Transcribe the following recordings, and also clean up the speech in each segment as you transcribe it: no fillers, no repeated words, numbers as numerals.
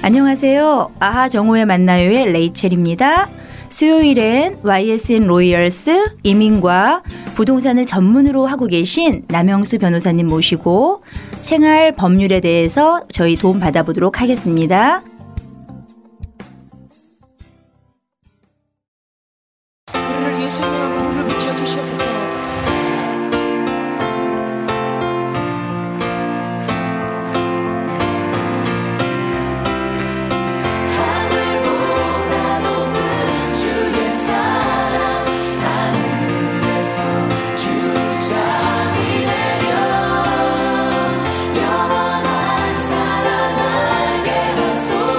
안녕하세요. 아하 정오에 만나요의 레이첼입니다. 수요일엔 YSN 로이얼스 이민과 부동산을 전문으로 하고 계신 남영수 변호사님 모시고 생활 법률에 대해서 저희 도움 받아보도록 하겠습니다. 우리를 예수님의 불을 비춰주시옵소서. 영원한 사랑 알게 하소서.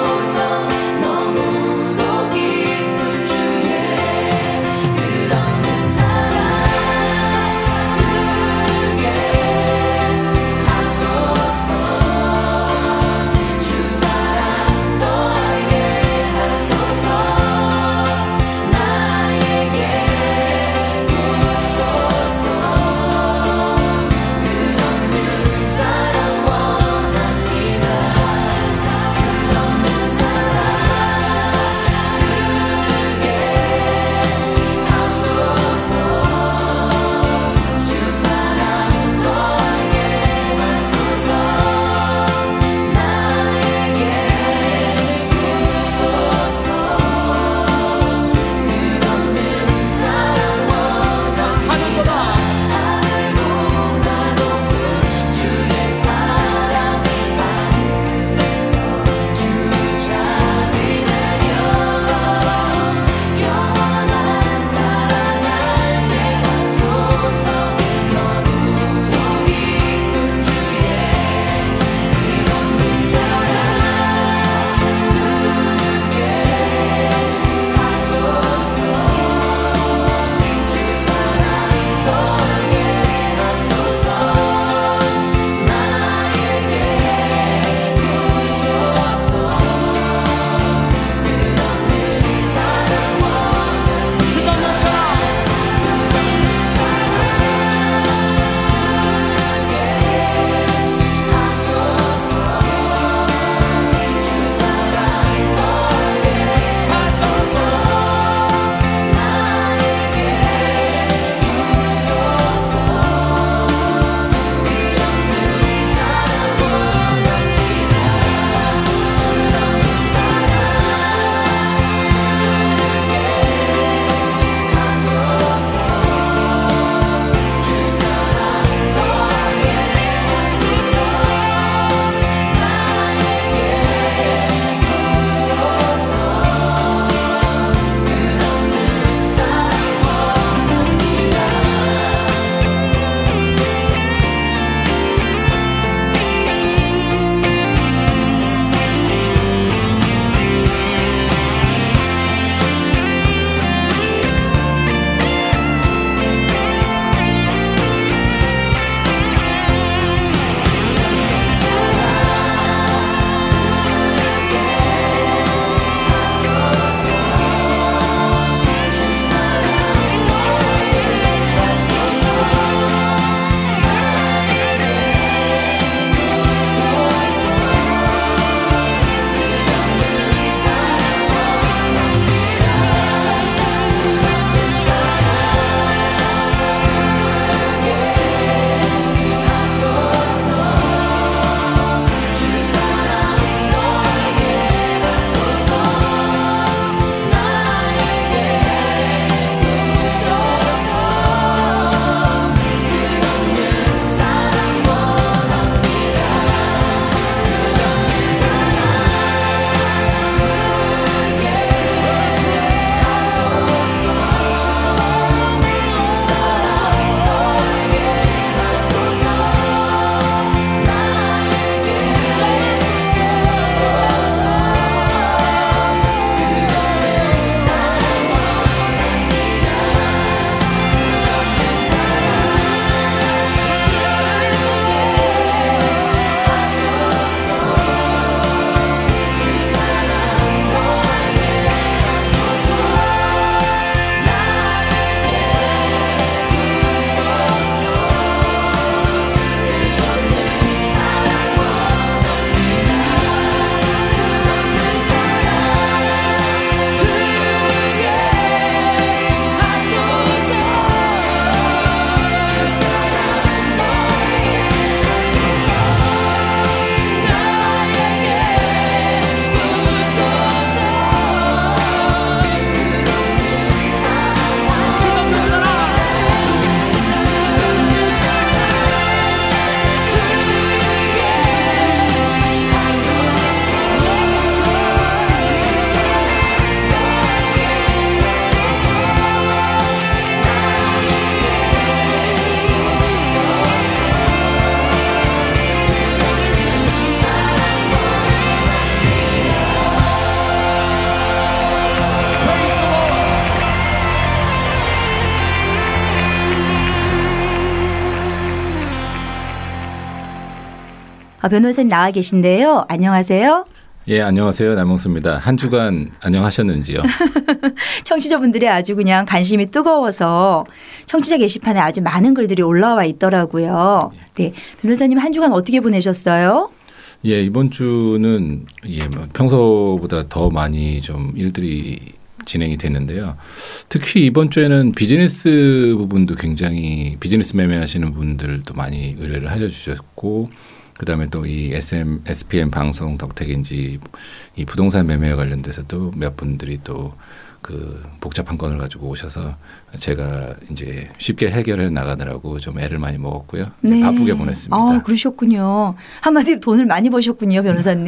변호사님 나와 계신데요. 안녕하세요. 예, 안녕하세요. 남홍수입니다. 한 주간 안녕하셨는지요? 청취자분들이 아주 그냥 관심이 뜨거워서 청취자 게시판에 아주 많은 글들이 올라와 있더라고요. 네, 변호사님 한 주간 어떻게 보내셨어요? 예, 이번 주는 뭐 평소보다 더 많이 좀 일들이 진행이 됐는데요. 특히 이번 주에는 비즈니스 부분도 굉장히 비즈니스 매매하시는 분들도 많이 의뢰를 해주셨고, 그다음에 또 이 SPM 방송 덕택인지 이 부동산 매매와 관련돼서도 몇 분들이 또 그 복잡한 건을 가지고 오셔서 제가 이제 쉽게 해결해 나가느라고 좀 애를 많이 먹었고요. 네. 바쁘게 보냈습니다. 아, 그러셨군요. 한마디로 돈을 많이 버셨군요, 변호사님.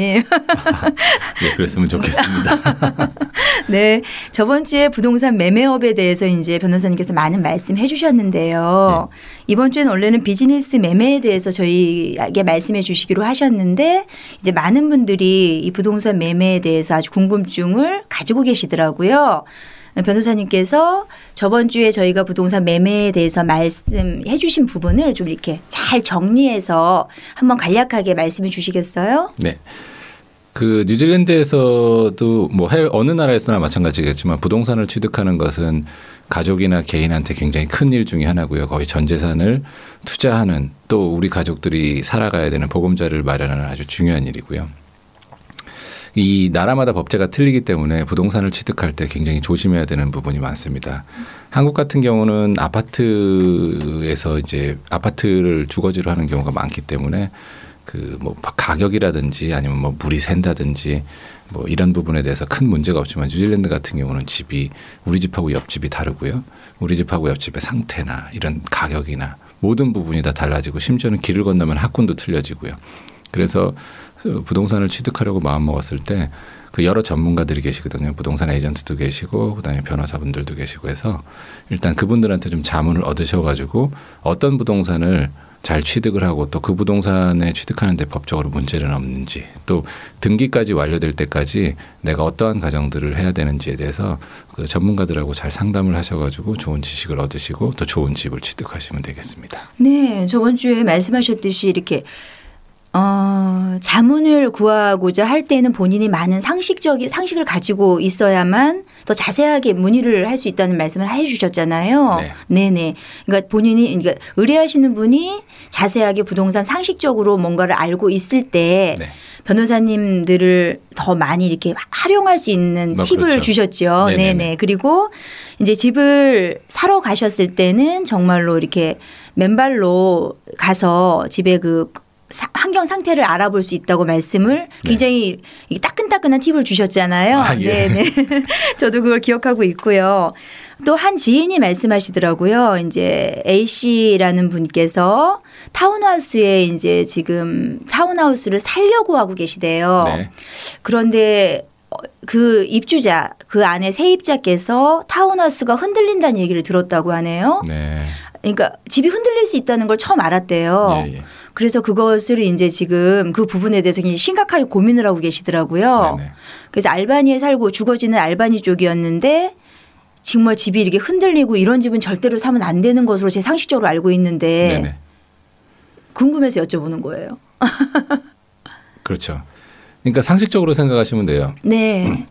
네, 그랬으면 좋겠습니다. 네, 저번 주에 부동산 매매업에 대해서 이제 변호사님께서 많은 말씀해 주셨는데요. 네. 이번 주에는 원래는 비즈니스 매매에 대해서 저희에게 말씀해 주시기로 하셨는데 이제 많은 분들이 이 부동산 매매에 대해서 아주 궁금증을 가지고 계시더라고요. 변호사님께서 저번 주에 저희가 부동산 매매에 대해서 말씀해 주신 부분을 좀 이렇게 잘 정리해서 한번 간략하게 말씀해 주시겠어요? 네. 그 뉴질랜드에서도 뭐 해외 어느 나라에서나 마찬가지겠지만 부동산을 취득하는 것은 가족이나 개인한테 굉장히 큰 일 중에 하나고요. 거의 전 재산을 투자하는 또 우리 가족들이 살아가야 되는 보금자리를 마련하는 아주 중요한 일이고요. 이 나라마다 법제가 틀리기 때문에 부동산을 취득할 때 굉장히 조심해야 되는 부분이 많습니다. 한국 같은 경우는 아파트에서 이제 아파트를 주거지로 하는 경우가 많기 때문에 그 뭐 가격이라든지 아니면 뭐 물이 샌다든지 뭐 이런 부분에 대해서 큰 문제가 없지만 뉴질랜드 같은 경우는 집이 우리 집하고 옆집이 다르고요. 우리 집하고 옆집의 상태나 이런 가격이나 모든 부분이 다 달라지고 심지어는 길을 건너면 학군도 틀려지고요. 그래서 부동산을 취득하려고 마음먹었을 때 그 여러 전문가들이 계시거든요. 부동산 에이전트도 계시고 그다음에 변호사분들도 계시고 해서 일단 그분들한테 좀 자문을 얻으셔가지고 어떤 부동산을 잘 취득을 하고 또 그 부동산에 취득하는 데 법적으로 문제는 없는지 또 등기까지 완료될 때까지 내가 어떠한 과정들을 해야 되는지에 대해서 그 전문가들하고 잘 상담을 하셔가지고 좋은 지식을 얻으시고 또 좋은 집을 취득하시면 되겠습니다. 네, 저번 주에 말씀하셨듯이 이렇게 자문을 구하고자 할 때는 본인이 많은 상식을 가지고 있어야만 더 자세하게 문의를 할 수 있다는 말씀을 해 주셨잖아요. 네. 네네. 그러니까 그러니까 의뢰하시는 분이 자세하게 부동산 상식적으로 뭔가를 알고 있을 때 네. 변호사님들을 더 많이 이렇게 활용할 수 있는 팁을 그렇죠. 주셨죠. 네네네. 네네. 그리고 이제 집을 사러 가셨을 때는 정말로 이렇게 맨발로 가서 집에 그 환경 상태를 알아볼 수 있다고 말씀을 굉장히 따끈따끈한 팁을 주셨잖아요. 아, 예. 네네. 저도 그걸 기억하고 있고요. 또 한 지인이 말씀하시더라고요. 이제 A 씨라는 분께서 타운하우스에 이제 지금 타운하우스를 살려고 하고 계시대요. 네. 그런데 그 입주자, 그 안에 세입자께서 타운하우스가 흔들린다는 얘기를 들었다고 하네요. 네. 그러니까 집이 흔들릴 수 있다는 걸 처음 알았대요. 예, 예. 그래서 그것을 이제 지금 그 부분에 대해서 굉장히 심각하게 고민을 하고 계시더라고요. 네네. 그래서 알바니에 살고 주거지는 알바니 쪽이었는데 정말 집이 이렇게 흔들리고 이런 집은 절대로 사면 안 되는 것으로 제 상식적으로 알고 있는데 네네. 궁금해서 여쭤보는 거예요. 그렇죠. 그러니까 상식적으로 생각하시면 돼요. 네.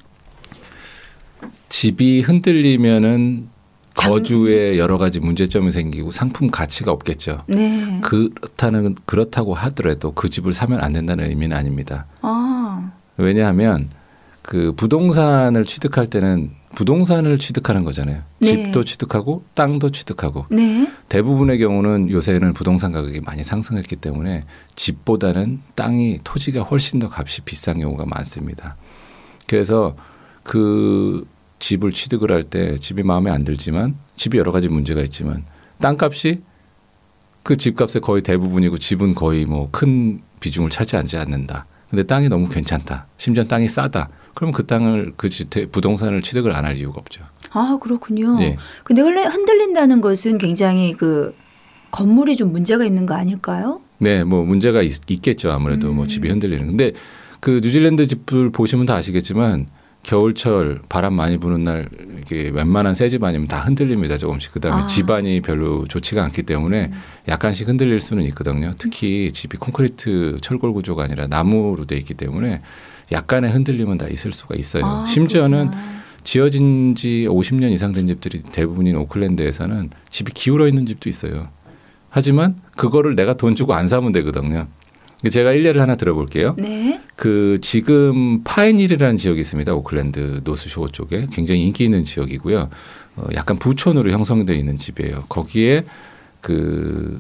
집이 흔들리면은 거주에 여러 가지 문제점이 생기고 상품 가치가 없겠죠. 네. 그렇다고 하더라도 그 집을 사면 안 된다는 의미는 아닙니다. 아. 왜냐하면 그 부동산을 취득할 때는 부동산을 취득하는 거잖아요. 네. 집도 취득하고 땅도 취득하고 네. 대부분의 경우는 요새는 부동산 가격이 많이 상승했기 때문에 집보다는 땅이 토지가 훨씬 더 값이 비싼 경우가 많습니다. 그래서 그 집을 취득을 할 때 집이 마음에 안 들지만 집이 여러 가지 문제가 있지만 땅값이 그 집값의 거의 대부분이고 집은 거의 뭐 큰 비중을 차지하지 않는다. 근데 땅이 너무 괜찮다. 심지어 땅이 싸다. 그럼 그 땅을 부동산을 취득을 안 할 이유가 없죠. 아, 그렇군요. 예. 근데 흔들린다는 것은 굉장히 그 건물이 좀 문제가 있는 거 아닐까요? 네, 뭐 문제가 있겠죠. 아무래도 뭐 집이 흔들리는. 근데 그 뉴질랜드 집을 보시면 다 아시겠지만 겨울철 바람 많이 부는 날 이게 웬만한 새 집 아니면 다 흔들립니다. 조금씩. 그다음에 집안이 별로 좋지가 않기 때문에 약간씩 흔들릴 수는 있거든요. 특히 집이 콘크리트 철골 구조가 아니라 나무로 돼 있기 때문에 약간의 흔들림은 다 있을 수가 있어요. 심지어는 지어진 지 50년 이상 된 집들이 대부분인 오클랜드에서는 집이 기울어 있는 집도 있어요. 하지만 그거를 내가 돈 주고 안 사면 되거든요. 제가 일례를 하나 들어볼게요. 네. 그 지금 파인힐이라는 지역이 있습니다. 오클랜드 노스쇼어 쪽에 굉장히 인기 있는 지역이고요. 약간 부촌으로 형성되어 있는 집이에요. 거기에 그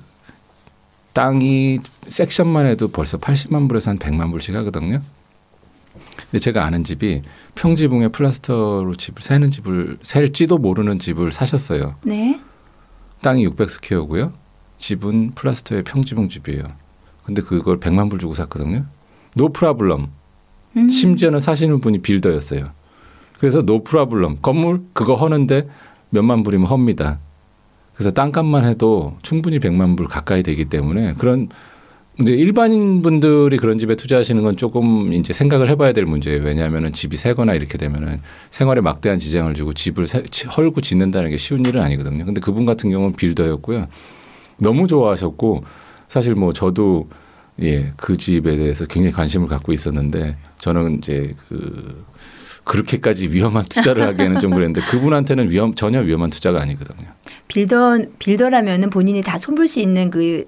땅이 섹션만 해도 벌써 80만 불에서 한 100만 불씩 하거든요. 근데 제가 아는 집이 평지붕에 플라스터로 집을 셀지도 모르는 집을 사셨어요. 네. 땅이 600스퀘어고요. 집은 플라스터의 평지붕 집이에요. 근데 그걸 100만 불 주고 샀거든요. 노 프라블럼. 심지어는 사시는 분이 빌더였어요. 그래서 노 프라블럼. 건물 그거 허는데 몇만 불이면 헙니다. 그래서 땅값만 해도 충분히 100만 불 가까이 되기 때문에 그런 이제 일반인 분들이 그런 집에 투자하시는 건 조금 이제 생각을 해봐야 될 문제예요. 왜냐하면은 집이 새거나 이렇게 되면은 생활에 막대한 지장을 주고 집을 헐고 짓는다는 게 쉬운 일은 아니거든요. 근데 그분 같은 경우는 빌더였고요. 너무 좋아하셨고 사실 뭐 저도 그 집에 대해서 굉장히 관심을 갖고 있었는데 저는 이제 그렇게까지 위험한 투자를 하기에는 좀 그랬는데 그분한테는 전혀 위험한 투자가 아니거든요. 빌더라면은 본인이 다 손볼 수 있는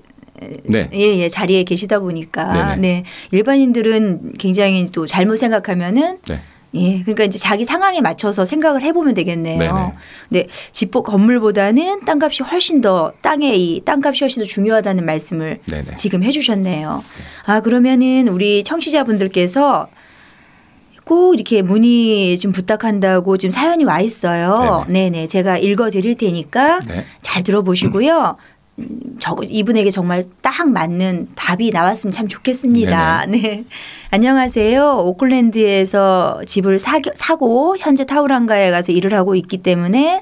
네. 자리에 계시다 보니까 네. 일반인들은 굉장히 또 잘못 생각하면은 네. 그러니까 이제 자기 상황에 맞춰서 생각을 해보면 되겠네요. 네네. 네, 건물보다는 땅값이 훨씬 더 땅값이 훨씬 더 중요하다는 말씀을 네네. 지금 해주셨네요. 그러면은 우리 청취자분들께서 꼭 이렇게 문의 좀 부탁한다고 지금 사연이 와 있어요. 네네, 제가 읽어드릴 테니까 잘 들어보시고요. 이분에게 정말 딱 맞는 답이 나왔으면 참 좋겠습니다. 네. 안녕하세요. 오클랜드에서 집을 사고 현재 타우랑가에 가서 일을 하고 있기 때문에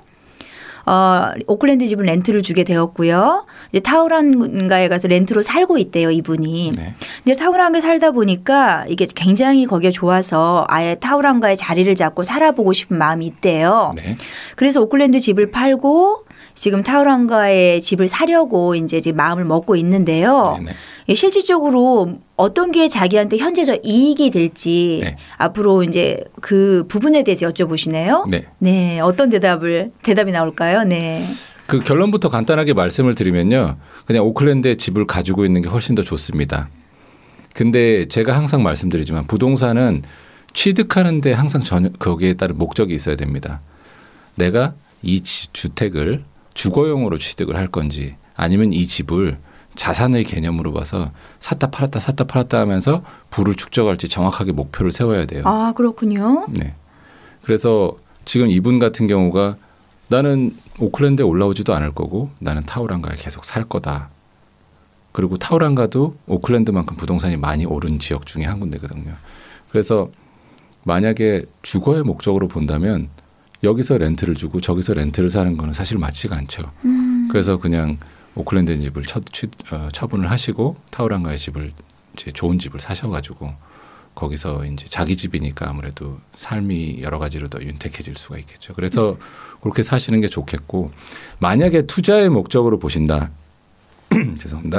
오클랜드 집은 렌트를 주게 되었고요. 이제 타우랑가에 가서 렌트로 살고 있대요, 이분이. 네. 근데 타우랑가에 살다 보니까 이게 굉장히 거기가 좋아서 아예 타우랑가에 자리를 잡고 살아보고 싶은 마음이 있대요. 네. 그래서 오클랜드 집을 팔고 지금 타우랑가에 집을 사려고 이제 마음을 먹고 있는데요. 실질적으로 어떤 게 자기한테 현재적 이익이 될지 앞으로 이제 그 부분에 대해서 여쭤보시네요. 네, 어떤 대답이 나올까요? 네. 그 결론부터 간단하게 말씀을 드리면요, 그냥 오클랜드에 집을 가지고 있는 게 훨씬 더 좋습니다. 근데 제가 항상 말씀드리지만 부동산은 취득하는데 항상 거기에 따른 목적이 있어야 됩니다. 내가 이 주택을 주거용으로 취득을 할 건지 아니면 이 집을 자산의 개념으로 봐서 샀다 팔았다 하면서 부를 축적할지 정확하게 목표를 세워야 돼요. 그렇군요. 네. 그래서 지금 이분 같은 경우가 나는 오클랜드에 올라오지도 않을 거고 나는 타우랑가에 계속 살 거다. 그리고 타우랑가도 오클랜드만큼 부동산이 많이 오른 지역 중에 한 군데거든요. 그래서 만약에 주거의 목적으로 본다면 여기서 렌트를 주고 저기서 렌트를 사는 거는 사실 맞지가 않죠. 그래서 그냥 오클랜드 집을 처분을 하시고 타우랑가의 집을 이제 좋은 집을 사셔가지고 거기서 이제 자기 집이니까 아무래도 삶이 여러 가지로 더 윤택해질 수가 있겠죠. 그래서 그렇게 사시는 게 좋겠고 만약에 투자의 목적으로 보신다. 죄송합니다.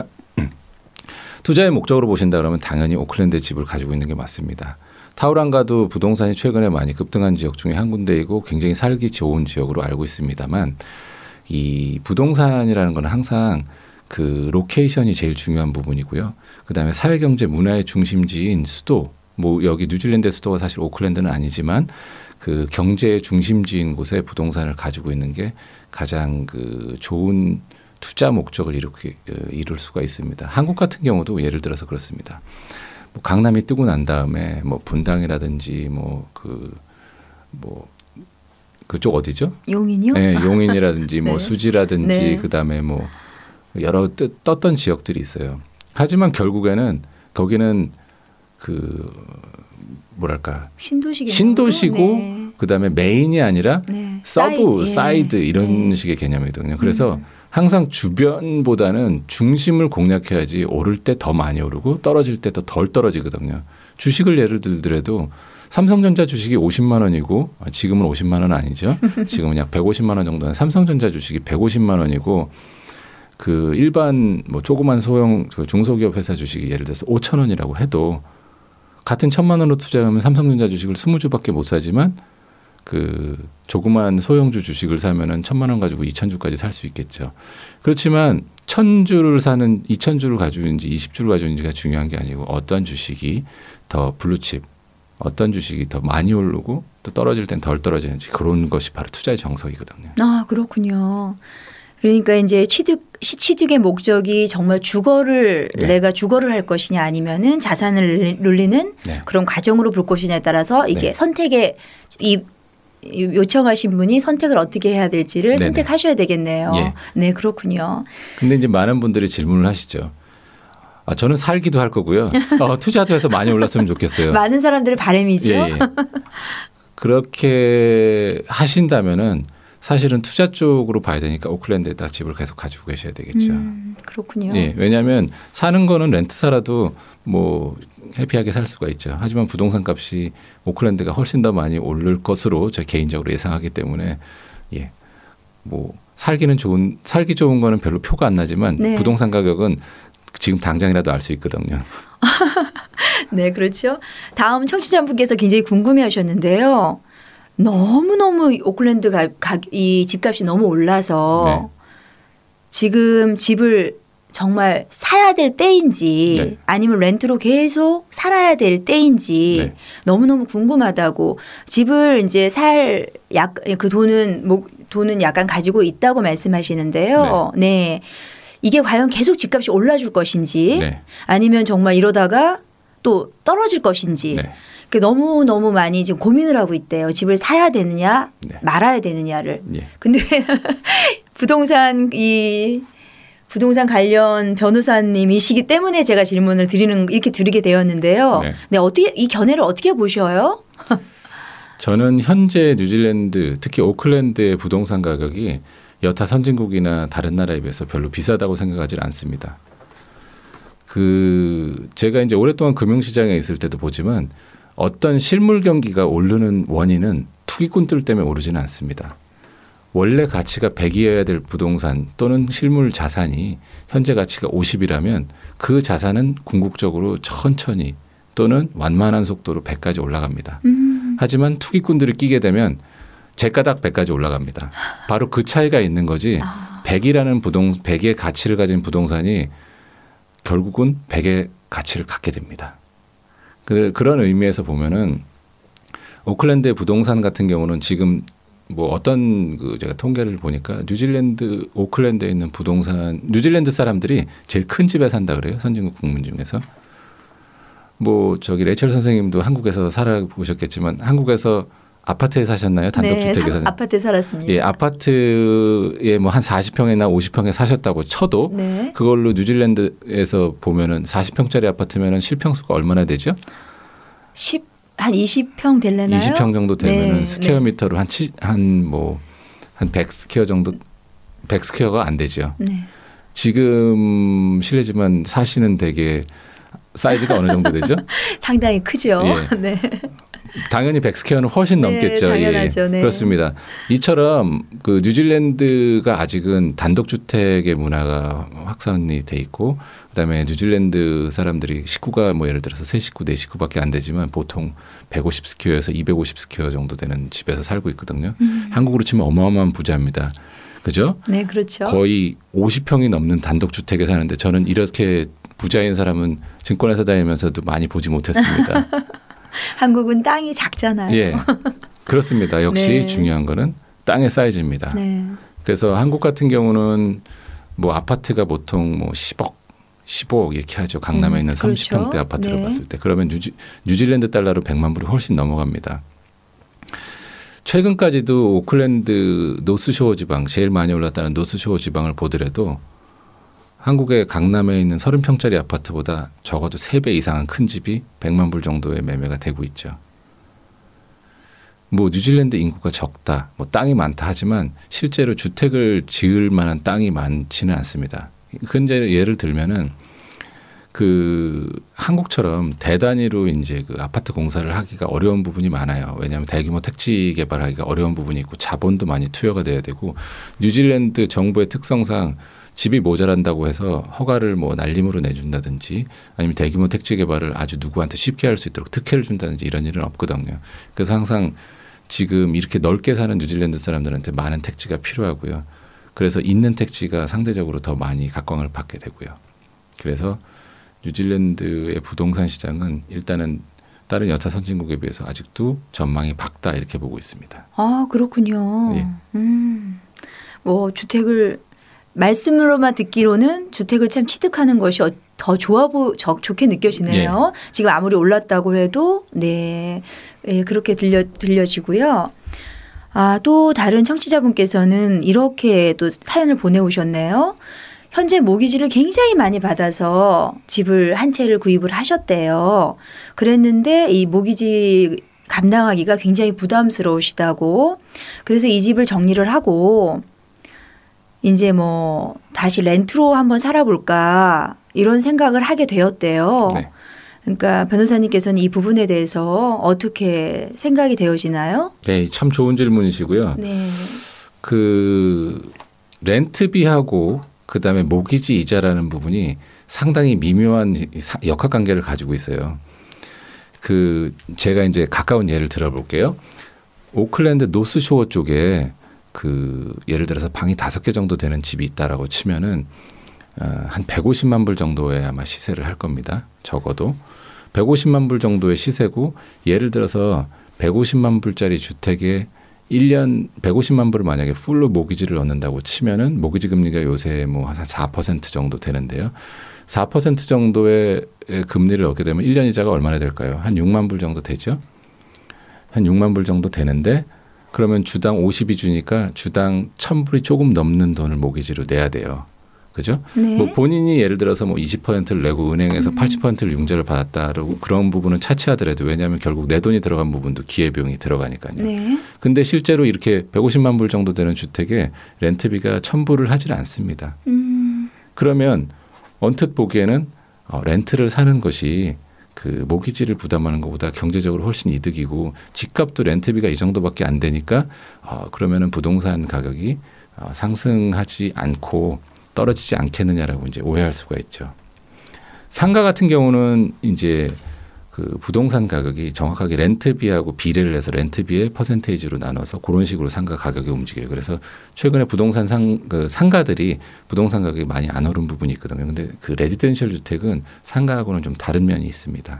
투자의 목적으로 보신다 그러면 당연히 오클랜드 집을 가지고 있는 게 맞습니다. 타우랑가도 부동산이 최근에 많이 급등한 지역 중에 한 군데이고 굉장히 살기 좋은 지역으로 알고 있습니다만 이 부동산이라는 건 항상 그 로케이션이 제일 중요한 부분이고요. 그다음에 사회경제 문화의 중심지인 수도 뭐 여기 뉴질랜드 수도가 사실 오클랜드는 아니지만 그 경제의 중심지인 곳에 부동산을 가지고 있는 게 가장 그 좋은 투자 목적을 이룰 수가 있습니다. 한국 같은 경우도 예를 들어서 그렇습니다. 뭐 강남이 뜨고 난 다음에 뭐 분당이라든지 그쪽 어디죠? 용인이요? 네, 용인이라든지 뭐 수지라든지 그다음에 뭐 여러 떴던 지역들이 있어요. 하지만 결국에는 거기는 그 뭐랄까 신도시고 그다음에 메인이 아니라 서브, 사이드 이런 식의 개념이거든요. 그래서 항상 주변보다는 중심을 공략해야지 오를 때 더 많이 오르고 떨어질 때 더 덜 떨어지거든요. 주식을 예를 들더라도 삼성전자 주식이 50만 원이고 지금은 50만 원 아니죠. 지금은 약 150만 원 정도는 삼성전자 주식이 150만 원이고 그 일반 뭐 조그만 소형 중소기업 회사 주식이 예를 들어서 5천 원이라고 해도 같은 1,000만 원으로 투자하면 삼성전자 주식을 20주밖에 못 사지만 그 조그만 소형주 주식을 사면은 1,000만 원 가지고 2,000주까지 살 수 있겠죠. 그렇지만 1,000주를 사는 2,000주를 가지고 있는지 20주를 가지고 있는지가 중요한 게 아니고 어떤 주식이 더 블루칩, 어떤 주식이 더 많이 오르고 또 떨어질 땐 덜 떨어지는지 그런 것이 바로 투자의 정석이거든요. 아, 그렇군요. 그러니까 이제 취득의 목적이 정말 주거를 네. 내가 주거를 할 것이냐 아니면은 자산을 늘리는 네. 그런 과정으로 볼 것이냐에 따라서 이게 네. 선택에 요청하신 분이 선택을 어떻게 해야 될지를 네네. 선택하셔야 되겠네요. 예. 네, 그렇군요. 근데 이제 많은 분들이 질문을 하시죠. 저는 살기도 할 거고요. 투자도 해서 많이 올랐으면 좋겠어요. 많은 사람들의 바람이죠. 예, 예. 그렇게 하신다면은 사실은 투자 쪽으로 봐야 되니까 오클랜드에다 집을 계속 가지고 계셔야 되겠죠. 그렇군요. 예, 왜냐하면 사는 거는 렌트 사라도 뭐 해피하게 살 수가 있죠. 하지만 부동산 값이 오클랜드가 훨씬 더 많이 오를 것으로 저 개인적으로 예상하기 때문에 예, 뭐 살기 좋은 거는 별로 표가 안 나지만 네. 부동산 가격은 지금 당장이라도 알 수 있거든요. 네, 그렇죠. 다음 청취자분께서 굉장히 궁금해하셨는데요. 너무너무 오클랜드 이 집값이 너무 올라서 네. 지금 집을 정말 사야 될 때인지 네. 아니면 렌트로 계속 살아야 될 때인지 네. 너무너무 궁금하다고 집을 이제 그 돈은 약간 가지고 있다고 말씀하시는데요. 네. 이게 과연 계속 집값이 올라줄 것인지 네. 아니면 정말 이러다가 또 떨어질 것인지 네. 너무 많이 지금 고민을 하고 있대요. 집을 사야 되느냐 네. 말아야 되느냐를. 예. 근데 부동산 관련 변호사님이시기 때문에 제가 질문을 이렇게 드리게 되었는데요. 네. 네, 어떻게 이 견해를 어떻게 보셔요? 저는 현재 뉴질랜드 특히 오클랜드의 부동산 가격이 여타 선진국이나 다른 나라에 비해서 별로 비싸다고 생각하지 않습니다. 제가 이제 오랫동안 금융시장에 있을 때도 보지만 어떤 실물 경기가 오르는 원인은 투기꾼들 때문에 오르지는 않습니다. 원래 가치가 100이어야 될 부동산 또는 실물 자산이 현재 가치가 50이라면 그 자산은 궁극적으로 천천히 또는 완만한 속도로 100까지 올라갑니다. 하지만 투기꾼들이 끼게 되면 제가닥 100까지 올라갑니다. 바로 그 차이가 있는 거지. 100의 가치를 가진 부동산이 결국은 100의 가치를 갖게 됩니다. 그런 의미에서 보면은 오클랜드의 부동산 같은 경우는 지금 뭐 어떤 제가 통계를 보니까 오클랜드에 있는 부동산 뉴질랜드 사람들이 제일 큰 집에 산다 그래요. 선진국 국민 중에서. 뭐 레이첼 선생님도 한국에서 살아보셨겠지만 한국에서 아파트에 사셨나요? 단독주택에 네, 아파트에 살았습니다. 예, 아파트에 뭐 한 40평이나 50평에 사셨다고 쳐도 네. 그걸로 뉴질랜드에서 보면은 40평짜리 아파트면은 실평수가 얼마나 되죠? 한 20평 될래나요? 20평 정도 되면은 네, 스퀘어미터로 한 100스퀘어 정도 100스퀘어가 안 되죠. 네. 지금 실례지만 사시는 댁의 사이즈가 어느 정도 되죠? 상당히 크죠. 예. 네. 당연히 100스퀘어는 훨씬 네, 넘겠죠. 당연하죠. 예. 네. 그렇습니다. 이처럼 뉴질랜드가 아직은 단독주택의 문화가 확산이 돼 있고 그다음에 뉴질랜드 사람들이 식구가 뭐 예를 들어서 3식구, 4식구밖에 안 되지만 보통 150스퀘어에서 250스퀘어 정도 되는 집에서 살고 있거든요. 한국으로 치면 어마어마한 부자입니다. 그죠? 네, 그렇죠. 거의 50평이 넘는 단독주택에 사는데 저는 이렇게 부자인 사람은 증권회사 다니면서도 많이 보지 못했습니다. 한국은 땅이 작잖아요. 예, 그렇습니다. 역시 네. 중요한 거는 땅의 사이즈입니다. 네. 그래서 한국 같은 경우는 뭐 아파트가 보통 뭐 10억, 15억 이렇게 하죠. 강남에 있는 그렇죠. 30평대 아파트로 네. 봤을 때. 그러면 뉴질랜드 달러로 100만 불이 훨씬 넘어갑니다. 최근까지도 오클랜드 노스쇼어 지방, 제일 많이 올랐다는 노스쇼어 지방을 보더라도 한국의 강남에 있는 30평짜리 아파트보다 적어도 3배 이상은 큰 집이 100만 불 정도의 매매가 되고 있죠. 뭐 뉴질랜드 인구가 적다, 뭐 땅이 많다 하지만 실제로 주택을 지을 만한 땅이 많지는 않습니다. 근데 예를 들면은 그 한국처럼 대단위로 이제 그 아파트 공사를 하기가 어려운 부분이 많아요. 왜냐하면 대규모 택지 개발하기가 어려운 부분이 있고 자본도 많이 투여가 돼야 되고 뉴질랜드 정부의 특성상 집이 모자란다고 해서 허가를 뭐 날림으로 내준다든지 아니면 대규모 택지 개발을 아주 누구한테 쉽게 할 수 있도록 특혜를 준다든지 이런 일은 없거든요. 그래서 항상 지금 이렇게 넓게 사는 뉴질랜드 사람들한테 많은 택지가 필요하고요. 그래서 있는 택지가 상대적으로 더 많이 각광을 받게 되고요. 그래서 뉴질랜드의 부동산 시장은 일단은 다른 여타 선진국에 비해서 아직도 전망이 밝다 이렇게 보고 있습니다. 아, 그렇군요. 예. 뭐 주택을 말씀으로만 듣기로는 주택을 참 취득하는 것이 더 좋게 느껴지네요. 지금 아무리 올랐다고 해도 네, 예, 그렇게 들려지고요. 아, 또 다른 청취자분께서는 이렇게 또 사연을 보내오셨네요. 현재 모기지를 굉장히 많이 받아서 집을 한 채를 구입을 하셨대요. 그랬는데 이 모기지 감당하기가 굉장히 부담스러우시다고. 그래서 이 집을 정리를 하고 이제 뭐 다시 렌트로 한번 살아볼까 이런 생각을 하게 되었대요. 네. 그러니까 변호사님께서는 이 부분에 대해서 어떻게 생각이 되어지나요? 네, 참 좋은 질문이시고요. 네. 그 렌트비하고 그다음에 모기지 이자라는 부분이 상당히 미묘한 역학관계를 가지고 있어요. 그 제가 이제 가까운 예를 들어볼게요. 오클랜드 노스쇼어 쪽에 그 예를 들어서 방이 5개 정도 되는 집이 있다라고 치면은 한 150만 불 정도의 아마 시세를 할 겁니다. 적어도 150만 불 정도의 시세고 예를 들어서 150만 불짜리 주택에 1년 150만 불을 만약에 풀로 모기지를 넣는다고 치면은 모기지 금리가 요새 뭐 한 4% 정도 되는데요. 4% 정도의 금리를 얻게 되면 1년 이자가 얼마나 될까요? 한 6만 불 정도 되죠. 한 6만 불 정도 되는데 그러면 주당 50이 주니까 주당 1,000불이 조금 넘는 돈을 모기지로 내야 돼요. 그죠? 네. 뭐 본인이 예를 들어서 뭐 20%를 내고 은행에서 80%를 융자를 받았다라고 그런 부분은 차치하더라도 왜냐하면 결국 내 돈이 들어간 부분도 기회비용이 들어가니까요. 네. 근데 실제로 이렇게 150만 불 정도 되는 주택에 렌트비가 1,000불을 하질 않습니다. 그러면 언뜻 보기에는 렌트를 사는 것이 그 모기지를 부담하는 것보다 경제적으로 훨씬 이득이고 집값도 렌트비가 이 정도밖에 안 되니까 그러면은 부동산 가격이 상승하지 않고 떨어지지 않겠느냐라고 이제 오해할 수가 있죠. 상가 같은 경우는 이제 그 부동산 가격이 정확하게 렌트비하고 비례를 해서 렌트비의 퍼센테이지로 나눠서 그런 식으로 상가 가격이 움직여요. 그래서 최근에 부동산 상가들이 부동산 가격이 많이 안 오른 부분이 있거든요. 근데 그 레지덴셜 주택은 상가하고는 좀 다른 면이 있습니다.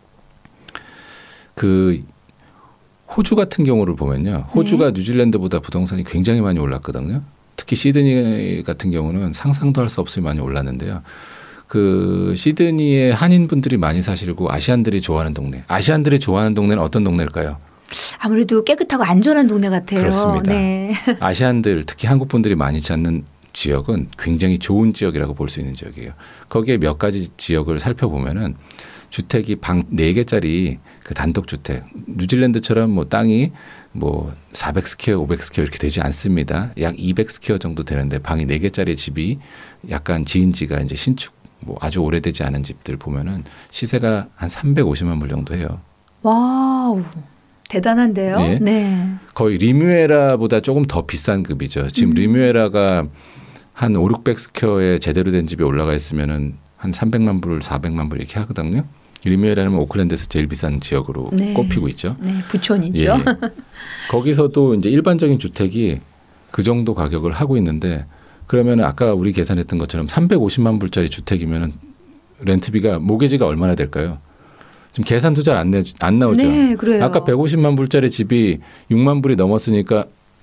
그 호주 같은 경우를 보면요. 호주가 뉴질랜드보다 부동산이 굉장히 많이 올랐거든요. 특히 시드니 같은 경우는 상상도 할 수 없이 많이 올랐는데요. 그 시드니에 한인분들이 많이 사시고 아시안들이 좋아하는 동네. 아시안들이 좋아하는 동네는 어떤 동네일까요? 아무래도 깨끗하고 안전한 동네 같아요. 그렇습니다. 네. 아시안들 특히 한국 분들이 많이 찾는 지역은 굉장히 좋은 지역이라고 볼 수 있는 지역이에요. 거기에 몇 가지 지역을 살펴보면은 주택이 방 4개짜리 그 단독주택. 뉴질랜드처럼 뭐 땅이 뭐 400스퀘어, 500스퀘어 이렇게 되지 않습니다. 약 200스퀘어 정도 되는데 방이 4개짜리 집이 약간 지은 지가 이제 신축 뭐 아주 오래되지 않은 집들 보면은 시세가 한 350만 불 정도 해요. 와우. 대단한데요. 네. 네. 거의 리뮤에라보다 조금 더 비싼 급이죠. 지금 리뮤에라가 한 5, 600스퀘어에 제대로 된 집이 올라가 있으면은 한 300만 불, 400만 불 이렇게 하거든요. 리뮤에라는 오클랜드에서 제일 비싼 지역으로 네. 꼽히고 있죠. 네, 부촌이죠. 예, 예. 거기서도 이제 일반적인 주택이 그 정도 가격을 하고 있는데 그러면 아까 우리 계산했던 것처럼 350만 불짜리 주택이면 렌트비가 모기지가 얼마나 될까요? 지금 계산도 잘 안 나오죠. 네, 그래요. 아까 150만 불짜리 집이 6만 불이 넘었으니까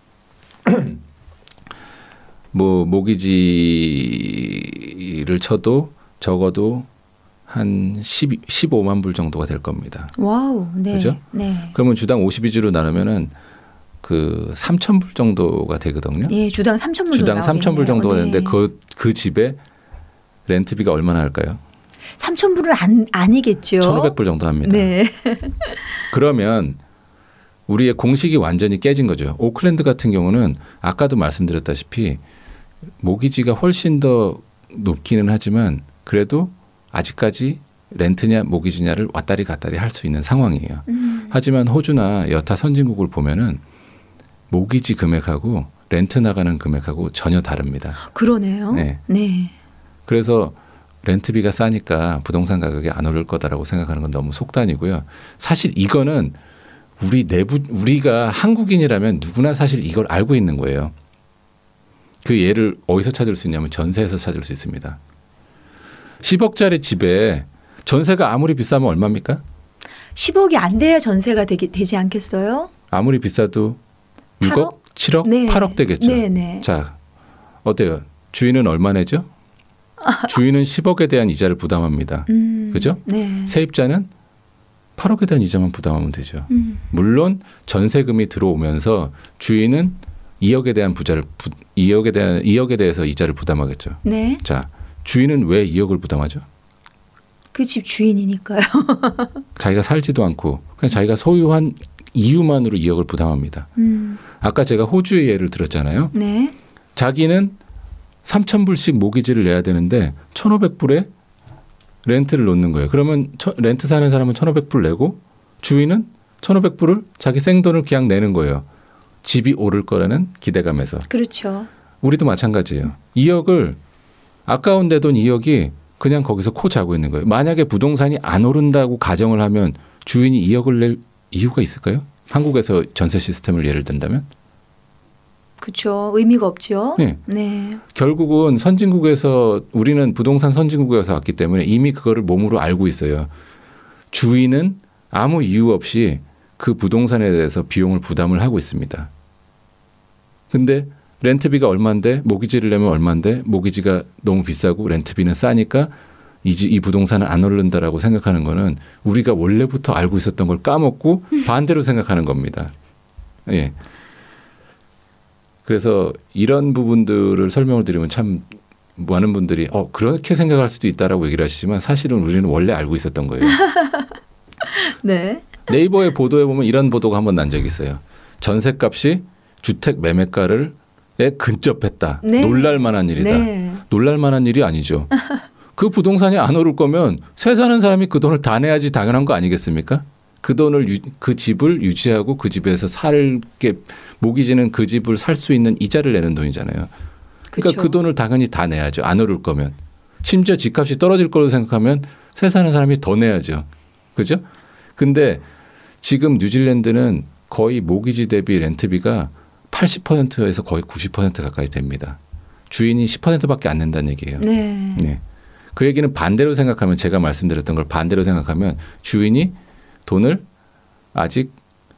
뭐 모기지를 쳐도 적어도 한 15만 불 정도가 될 겁니다. 와우. 네. 그죠? 네. 그러면 주당 52주로 나누면은 그 3,000불 정도가 되거든요. 예, 주당 3,000불 주당 3,000불 정도가 되는데 네. 그 집에 렌트비가 얼마나 할까요? 3,000불은 아니겠죠. 1,500불 정도 합니다. 네. 그러면 우리의 공식이 완전히 깨진 거죠. 오클랜드 같은 경우는 아까도 말씀드렸다시피 모기지가 훨씬 더 높기는 하지만 그래도 아직까지 렌트냐 모기지냐를 왔다리 갔다리 할 수 있는 상황이에요. 하지만 호주나 여타 선진국을 보면은 모기지 금액하고 렌트 나가는 금액하고 전혀 다릅니다. 그러네요. 네. 네. 그래서 렌트비가 싸니까 부동산 가격이 안 오를 거다라고 생각하는 건 너무 속단이고요. 사실 이거는 우리가 한국인이라면 누구나 사실 이걸 알고 있는 거예요. 그 예를 어디서 찾을 수 있냐면 전세에서 찾을 수 있습니다. 10억짜리 집에 전세가 아무리 비싸면 얼마입니까? 10억이 안 돼야 전세가 되지 않겠어요? 아무리 비싸도 6억, 8억? 7억, 네. 8억 되겠죠. 네. 자, 어때요? 주인은 얼마 내죠? 주인은 10억에 대한 이자를 부담합니다. 그죠? 네. 세입자는 8억에 대한 이자만 부담하면 되죠. 물론 전세금이 들어오면서 주인은 2억에 대해서 이자를 부담하겠죠. 네. 자, 주인은 왜 2억을 부담하죠? 그 집 주인이니까요. 자기가 살지도 않고 그냥 자기가 소유한 이유만으로 2억을 부담합니다. 아까 제가 호주의 예를 들었잖아요. 네. 자기는 3,000불씩 모기지를 내야 되는데 1,500불에 렌트를 놓는 거예요. 그러면 렌트 사는 사람은 1,500불 내고 주인은 1,500불을 자기 생돈을 그냥 내는 거예요. 집이 오를 거라는 기대감에서. 그렇죠. 우리도 마찬가지예요. 2억을 아까운 내 돈 2억이 그냥 거기서 코 자고 있는 거예요. 만약에 부동산이 안 오른다고 가정을 하면 주인이 2억을 낼 이유가 있을까요? 한국에서 전세 시스템을 예를 든다면? 그렇죠. 의미가 없죠. 네. 네. 결국은 선진국에서 우리는 부동산 선진국에서 왔기 때문에 이미 그거를 몸으로 알고 있어요. 주인은 아무 이유 없이 그 부동산에 대해서 비용을 부담을 하고 있습니다. 근데 렌트비가 얼마인데 모기지를 내면 얼마인데 모기지가 너무 비싸고 렌트비는 싸니까 이 부동산은 안 오른다라고 생각하는 거는 우리가 원래부터 알고 있었던 걸 까먹고 반대로 생각하는 겁니다. 예. 그래서 이런 부분들을 설명을 드리면 참 많은 분들이 그렇게 생각할 수도 있다라고 얘기를 하시지만 사실은 우리는 원래 알고 있었던 거예요. 네. 네이버의 보도에 보면 이런 보도가 한번 난 적이 있어요. 전셋값이 주택 매매가를 근접했다. 네. 놀랄 만한 일이다. 네. 놀랄 만한 일이 아니죠. 그 부동산이 안 오를 거면 새 사는 사람이 그 돈을 다 내야지 당연한 거 아니겠습니까? 그 돈을 그 집을 유지하고 그 집에서 살게 모기지는 그 집을 살 수 있는 이자를 내는 돈이잖아요. 그러니까 그 돈을 당연히 다 내야죠. 안 오를 거면. 심지어 집값이 떨어질 거로 생각하면 새 사는 사람이 더 내야죠. 그죠? 근데 지금 뉴질랜드는 거의 모기지 대비 렌트비가 80%에서 거의 90% 가까이 됩니다. 주인이 10%밖에 안 낸다는 얘기예요. 네. 네. 그 얘기는 반대로 생각하면 제가 말씀드렸던 걸 반대로 생각하면 주인이 돈을 아직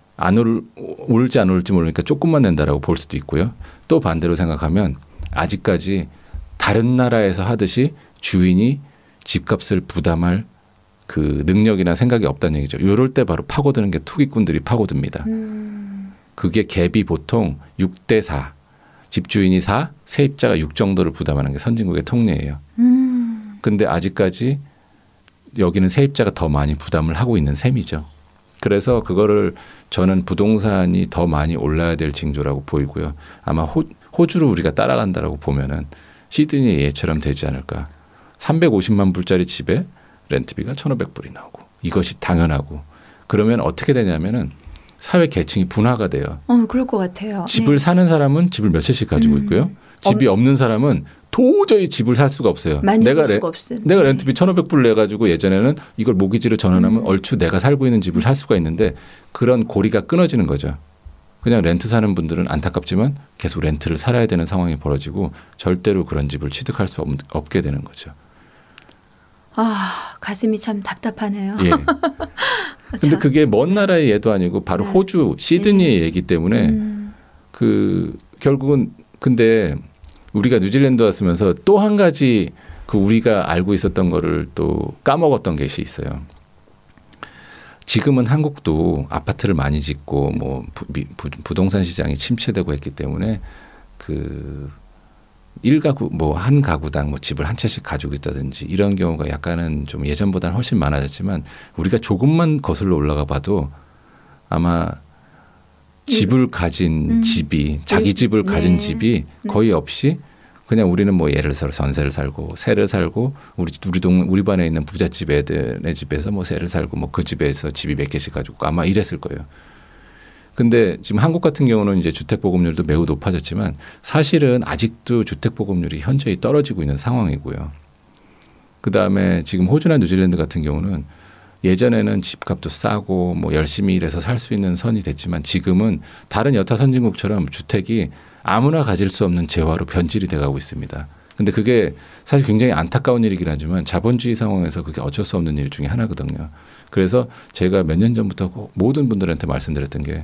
올지 안 올지 모르니까 조금만 낸다라고 볼 수도 있고요. 또 반대로 생각하면 아직까지 다른 나라에서 하듯이 주인이 집값을 부담할 그 능력이나 생각이 없다는 얘기죠. 이럴 때 바로 파고드는 게 투기꾼들이 파고듭니다. 그게 갭이 보통 6대 4. 집주인이 4, 세입자가 6 정도를 부담하는 게 선진국의 통례예요. 근데 아직까지 여기는 세입자가 더 많이 부담을 하고 있는 셈이죠. 그래서 그거를 저는 부동산이 더 많이 올라야 될 징조라고 보이고요. 아마 호주를 우리가 따라간다라고 보면은 시드니의 예처럼 되지 않을까. 350만 불짜리 집에 렌트비가 1,500불이 나오고 이것이 당연하고 그러면 어떻게 되냐면은 사회 계층이 분화가 돼요. 그럴 것 같아요. 집을 네. 사는 사람은 집을 몇 채씩 가지고 있고요. 집이 없는 사람은 도저히 집을 살 수가 없어요. 내가 렌트비 1,500불 내가지고 예전에는 이걸 모기지로 전환하면 얼추 내가 살고 있는 집을 살 수가 있는데 그런 고리가 끊어지는 거죠. 그냥 렌트 사는 분들은 안타깝지만 계속 렌트를 살아야 되는 상황이 벌어지고 절대로 그런 집을 취득할 수 없게 되는 거죠. 가슴이 참 답답하네요. 예. 근데 그게 먼 나라의 예도 아니고 바로 호주 시드니의 예이기 때문에 그 결국은 근데 우리가 뉴질랜드 왔으면서 또 한 가지 그 우리가 알고 있었던 거를 또 까먹었던 것이 있어요. 지금은 한국도 아파트를 많이 짓고 뭐 부동산 시장이 침체되고 했기 때문에 그 1가구 뭐 한 가구당 뭐 집을 한 채씩 가지고 있다든지 이런 경우가 약간은 좀 예전보다는 훨씬 많아졌지만 우리가 조금만 거슬러 올라가 봐도 아마 집을 가진 집이 자기 집을 가진 집이 거의 없이 그냥 우리는 뭐 예를 들어서 전세를 살고 새를 살고 우리 반에 있는 부잣집 애들의 집에서 뭐 새를 살고 뭐 그 집에서 집이 몇 개씩 가지고 아마 이랬을 거예요. 근데 지금 한국 같은 경우는 이제 주택 보급률도 매우 높아졌지만 사실은 아직도 주택 보급률이 현저히 떨어지고 있는 상황이고요. 그다음에 지금 호주나 뉴질랜드 같은 경우는 예전에는 집값도 싸고 뭐 열심히 일해서 살 수 있는 선이 됐지만 지금은 다른 여타 선진국처럼 주택이 아무나 가질 수 없는 재화로 변질이 돼가고 있습니다. 근데 그게 사실 굉장히 안타까운 일이긴 하지만 자본주의 상황에서 그게 어쩔 수 없는 일 중에 하나거든요. 그래서 제가 몇 년 전부터 모든 분들한테 말씀드렸던 게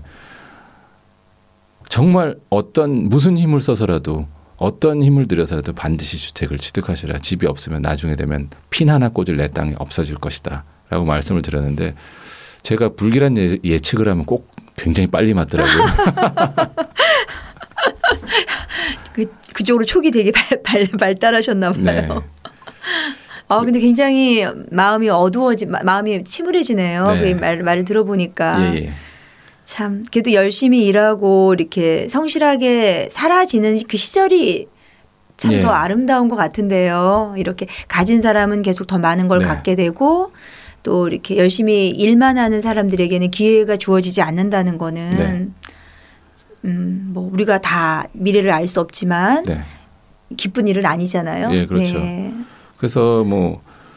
정말 무슨 힘을 써서라도 어떤 힘을 들여서라도 반드시 주택을 취득하시라. 집이 없으면 나중에 되면 핀 하나 꽂을 내 땅이 없어질 것이다 라고 말씀을 드렸는데 제가 불길한 예측을 하면 꼭 굉장히 빨리 맞더라고요. 그쪽으로 촉이 되게 발달하셨나 봐요. 네. 근데 굉장히 마음이 마음이 침울해지네요. 네. 그 말을 들어보니까. 예. 참, 그래도 열심히 일하고 이렇게 성실하게 사라지는 그 시절이 참 더 아름다운 것 같은데요. 이렇게 가진 사람은 계속 더 많은 걸 갖게 되고 또 이렇게 열심히 일만 하는 사람들에게는 기회가 주어지지 않는다는 거는 뭐 우리가 다 미래를 알 수 없지만 기쁜 일은 아니잖아요. 예, 그렇죠. 그래서 뭐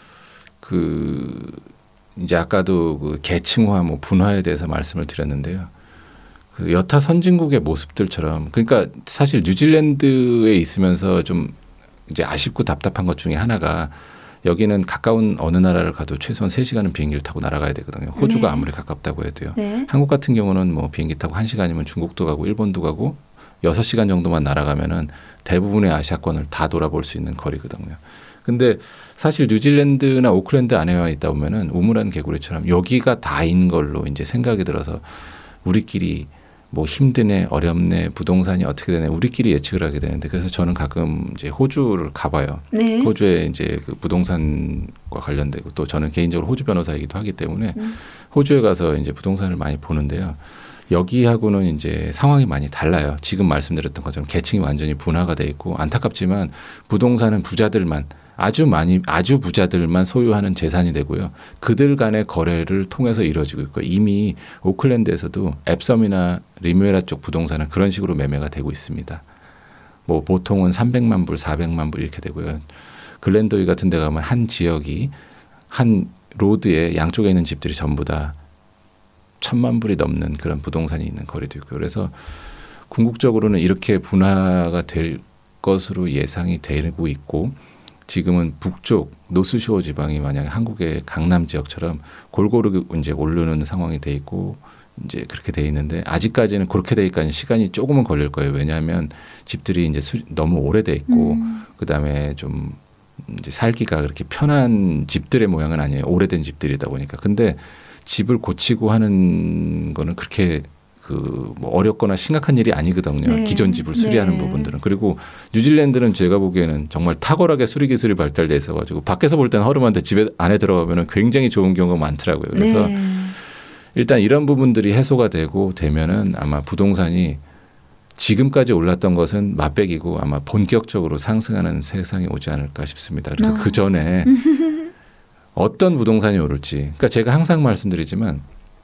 이제 아까도 그 계층화, 뭐 분화에 대해서 말씀을 드렸는데요. 그 여타 선진국의 모습들처럼 그러니까 사실 뉴질랜드에 있으면서 좀 이제 아쉽고 답답한 것 중에 하나가 여기는 가까운 어느 나라를 가도 최소한 3시간은 비행기를 타고 날아가야 되거든요. 호주가 아무리 가깝다고 해도요. 한국 같은 경우는 뭐 비행기 타고 1시간이면 중국도 가고 일본도 가고 6시간 정도만 날아가면은 대부분의 아시아권을 다 돌아볼 수 있는 거리거든요. 근데 사실 뉴질랜드나 오클랜드 안에만 있다 보면은 우물안 개구리처럼 여기가 다인 걸로 이제 생각이 들어서 우리끼리 뭐 힘드네, 어렵네, 부동산이 어떻게 되네, 우리끼리 예측을 하게 되는데 그래서 저는 가끔 이제 호주를 가봐요. 호주에 이제 그 부동산과 관련되고 또 저는 개인적으로 호주 변호사이기도 하기 때문에 호주에 가서 이제 부동산을 많이 보는데요. 여기하고는 이제 상황이 많이 달라요. 지금 말씀드렸던 것처럼 계층이 완전히 분화가 돼 있고 안타깝지만 부동산은 부자들만 아주 부자들만 소유하는 재산이 되고요. 그들 간의 거래를 통해서 이루어지고 있고 이미 오클랜드에서도 앱섬이나 리뮤에라 쪽 부동산은 그런 식으로 매매가 되고 있습니다. 뭐 보통은 300만 불, 400만 불 이렇게 되고요. 글렌도이 같은 데 가면 한 지역이 한 로드에 양쪽에 있는 집들이 전부 다 1,000만 불이 넘는 그런 부동산이 있는 거리도 있고 그래서 궁극적으로는 이렇게 분화가 될 것으로 예상이 되고 있고 지금은 북쪽 노스쇼어 지방이 만약에 한국의 강남 지역처럼 골고루 이제 오르는 상황이 돼 있고 이제 그렇게 돼 있는데 아직까지는 그렇게 되기까지 시간이 조금은 걸릴 거예요. 왜냐하면 집들이 이제 너무 오래돼 있고 그다음에 좀 이제 살기가 그렇게 편한 집들의 모양은 아니에요. 오래된 집들이다 보니까. 근데 집을 고치고 하는 거는 그렇게 뭐 어렵거나 심각한 일이 아니거든요. 기존 집을 수리하는 부분들은. 그리고 뉴질랜드는 제가 보기에는 정말 탁월하게 수리 기술이 발달돼 있어가지고 밖에서 볼 때는 허름한데 집에 안에 들어가면은 굉장히 좋은 경우가 많더라고요. 그래서 일단 이런 부분들이 해소가 되면은 아마 부동산이 지금까지 올랐던 것은 맛배기고 아마 본격적으로 상승하는 세상이 오지 않을까 싶습니다. 그래서 그 전에 어떤 부동산이 오를지. 그러니까 제가 항상 말씀드리지만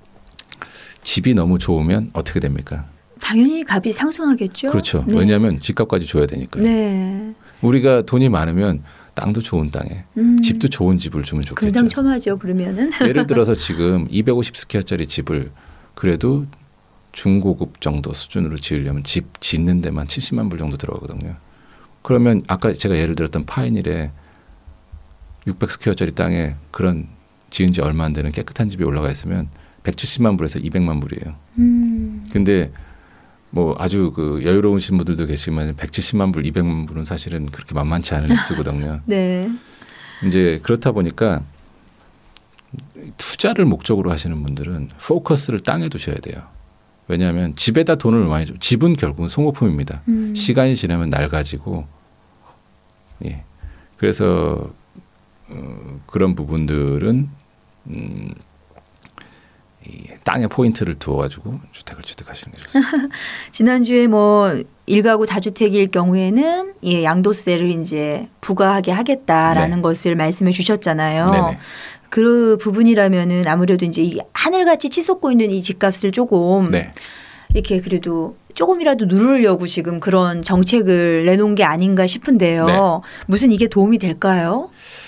집이 너무 좋으면 어떻게 됩니까? 당연히 값이 상승하겠죠. 그렇죠. 왜냐하면 집값까지 줘야 되니까요. 우리가 돈이 많으면 땅도 좋은 땅에 집도 좋은 집을 주면 좋겠죠. 금상첨화죠. 그러면은. 예를 들어서 지금 250스퀘어짜리 집을 그래도 중고급 정도 수준으로 지으려면 집 짓는 데만 70만 불 정도 들어가거든요. 그러면 아까 제가 예를 들었던 파인힐에 600스퀘어짜리 땅에 그런 지은 지 얼마 안 되는 깨끗한 집이 올라가 있으면 170만 불에서 200만 불이에요. 근데 뭐 아주 그 여유로우신 분들도 계시지만 170만 불, 200만 불은 사실은 그렇게 만만치 않은 액수거든요. 이제 그렇다 보니까 투자를 목적으로 하시는 분들은 포커스를 땅에 두셔야 돼요. 왜냐하면 집에다 돈을 많이 줘. 집은 결국은 소모품입니다. 시간이 지나면 낡아지고 그래서 그런 부분들은 이 땅에 포인트를 두어가지고 주택을 취득하시는 게 좋습니다. 지난주에 뭐 1가구 다주택일 경우에는 예, 양도세를 이제 부과하게 하겠다라는 네. 것을 말씀해 주셨잖아요. 네네. 그 부분이라면은 아무래도 이제 이 하늘같이 치솟고 있는 이 집값을 조금 네. 이렇게 그래도 조금이라도 누르려고 지금 그런 정책을 내놓은 게 아닌가 싶은데요. 네. 무슨 이게 도움이 될까요?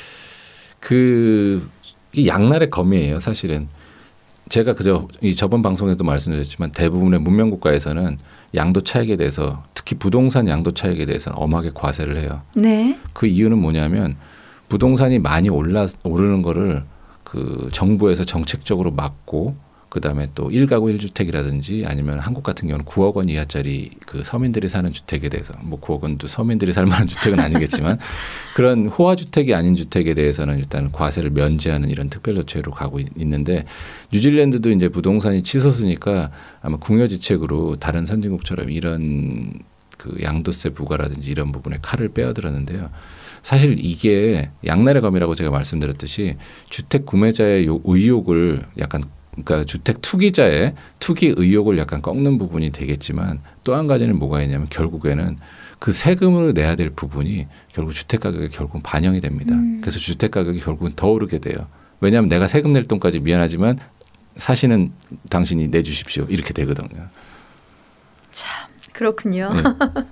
이 양날의 검이에요, 사실은. 제가 이 저번 방송에도 말씀드렸지만 대부분의 문명 국가에서는 양도 차익에 대해서 특히 부동산 양도 차익에 대해서는 엄하게 과세를 해요. 네. 그 이유는 뭐냐면 부동산이 많이 오르는 거를 그 정부에서 정책적으로 막고 그다음에 또 1가구 1주택이라든지 아니면 한국 같은 경우는 9억 원 이하짜리 그 서민들이 사는 주택에 대해서 뭐 9억 원도 서민들이 살 만한 주택은 아니겠지만 그런 호화 주택이 아닌 주택에 대해서는 일단 과세를 면제하는 이런 특별 조치로 가고 있는데 뉴질랜드도 이제 부동산이 치솟으니까 아마 궁여지책으로 다른 선진국처럼 이런 그 양도세 부과라든지 이런 부분에 칼을 빼어들었는데요. 사실 이게 양날의 검이라고 제가 말씀드렸듯이 주택 구매자의 의욕을 약간 그러니까 주택 투기자의 투기 의욕을 약간 꺾는 부분이 되겠지만 또 한 가지는 뭐가 있냐면 결국에는 그 세금을 내야 될 부분이 결국 주택 가격에 결국은 반영이 됩니다. 그래서 주택 가격이 결국은 더 오르게 돼요. 왜냐하면 내가 세금 낼 돈까지 미안하지만 사시는 당신이 내주십시오. 이렇게 되거든요. 참 그렇군요. 네.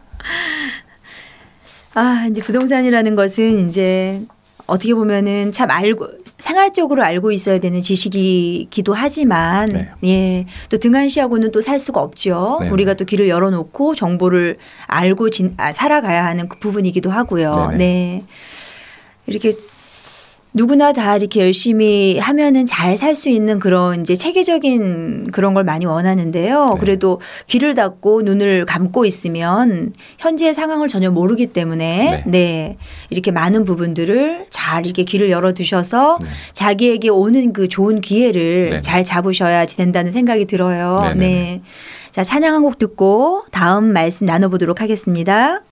아, 이제 부동산이라는 것은 이제 어떻게 보면은 참 생활적으로 알고 있어야 되는 지식이기도 하지만 네. 예, 또 등한시하고는 또 살 수가 없죠. 네네. 우리가 또 길을 열어놓고 정보를 알고 살아가야 하는 그 부분이기도 하고요. 네네. 네, 이렇게 누구나 다 이렇게 열심히 하면은 잘 살 수 있는 그런 이제 체계적인 그런 걸 많이 원하는데요. 네. 그래도 귀를 닫고 눈을 감고 있으면 현재의 상황을 전혀 모르기 때문에 네. 이렇게 많은 부분들을 잘 이렇게 귀를 열어 두셔서 네. 자기에게 오는 그 좋은 기회를 네. 잘 잡으셔야지 된다는 생각이 들어요. 네네네. 네. 자, 찬양 한 곡 듣고 다음 말씀 나눠보도록 하겠습니다.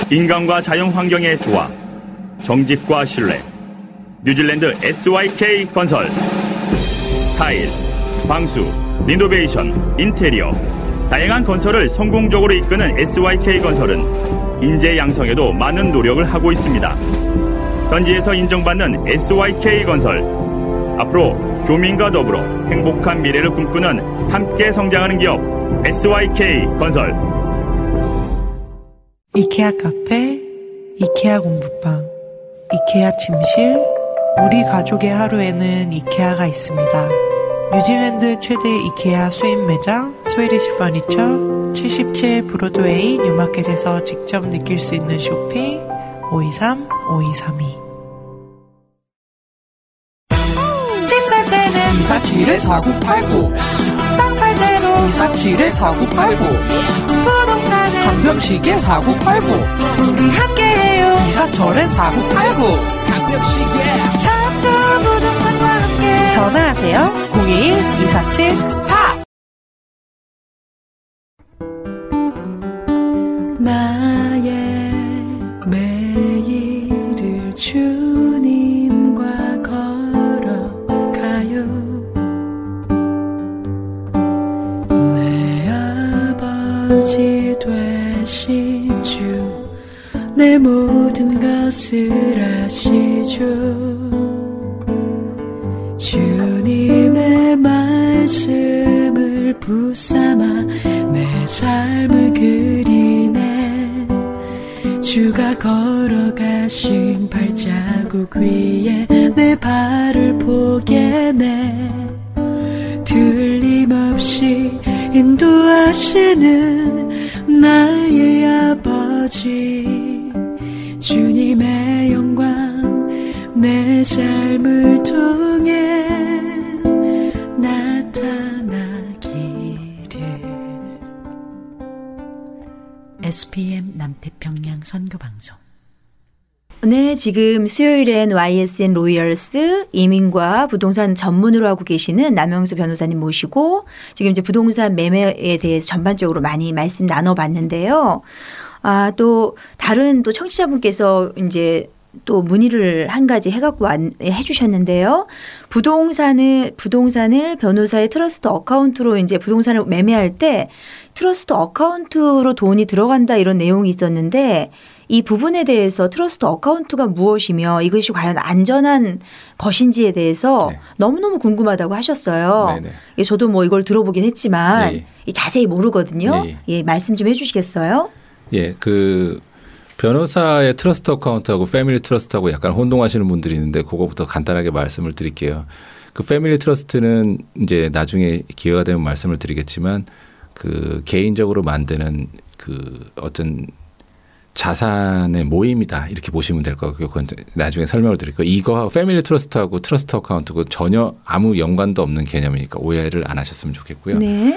인간과 자연 환경의 조화, 정직과 신뢰. 뉴질랜드 SYK 건설. 타일, 방수, 리노베이션, 인테리어. 다양한 건설을 성공적으로 이끄는 SYK 건설은 인재 양성에도 많은 노력을 하고 있습니다. 현지에서 인정받는 SYK 건설. 앞으로 교민과 더불어 행복한 미래를 꿈꾸는 함께 성장하는 기업 SYK 건설. 이케아 카페, 이케아 공부방, 이케아 침실. 우리 가족의 하루에는 이케아가 있습니다. 뉴질랜드 최대 이케아 수입 매장 스웨디시 퍼니처 77 브로드웨이 뉴마켓에서 직접 느낄 수 있는 쇼핑 523-5232. 집 살 때는 247-4989 땅 팔 때도 247-4989 부동산은 강병식의4989 우리 함께해요. 이사철엔 4989 강병식의 참 좋은 부동산과 함께 전화하세요. 021-247-4. 나의 매일을 주님과 걸어가요. 내 아버지 되신 주 내 모든 것을 아시죠. 주님의 말씀을 붙삼아 내 삶을 그리네. 주가 걸어가신 발자국 위에 내 발을 포개네. 틀림없이 인도하시는 나의 아버지. 주님의 영광 내 삶을 통해 나타나기를. SPM 남태평양 선교방송. 네, 지금 수요일엔 YSN 로이얼스 이민과 부동산 전문으로 하고 계시는 남영수 변호사님 모시고 지금 이제 부동산 매매에 대해서 전반적으로 많이 말씀 나눠봤는데요. 또 다른 또 청취자분께서 이제 또 문의를 한 가지 해갖고 해주셨는데요. 부동산을 변호사의 트러스트 어카운트로 이제 부동산을 매매할 때 트러스트 어카운트로 돈이 들어간다 이런 내용이 있었는데 이 부분에 대해서 트러스트 어카운트가 무엇이며 이것이 과연 안전한 것인지에 대해서 네. 너무너무 궁금하다고 하셨어요. 네네. 저도 뭐 이걸 들어보긴 했지만 네. 자세히 모르거든요. 네. 예, 말씀 좀 해주시겠어요? 예, 그 변호사의 트러스트 어카운트하고 패밀리 트러스트하고 약간 혼동하시는 분들이 있는데 그거부터 간단하게 말씀을 드릴게요. 그 패밀리 트러스트는 이제 나중에 기회가 되면 말씀을 드리겠지만 그 개인적으로 만드는 그 어떤 자산의 모임이다 이렇게 보시면 될 것 같고요. 그건 나중에 설명을 드릴 거예요. 이거 패밀리 트러스트하고 트러스트 어카운트고 전혀 아무 연관도 없는 개념이니까 오해를 안 하셨으면 좋겠고요. 네.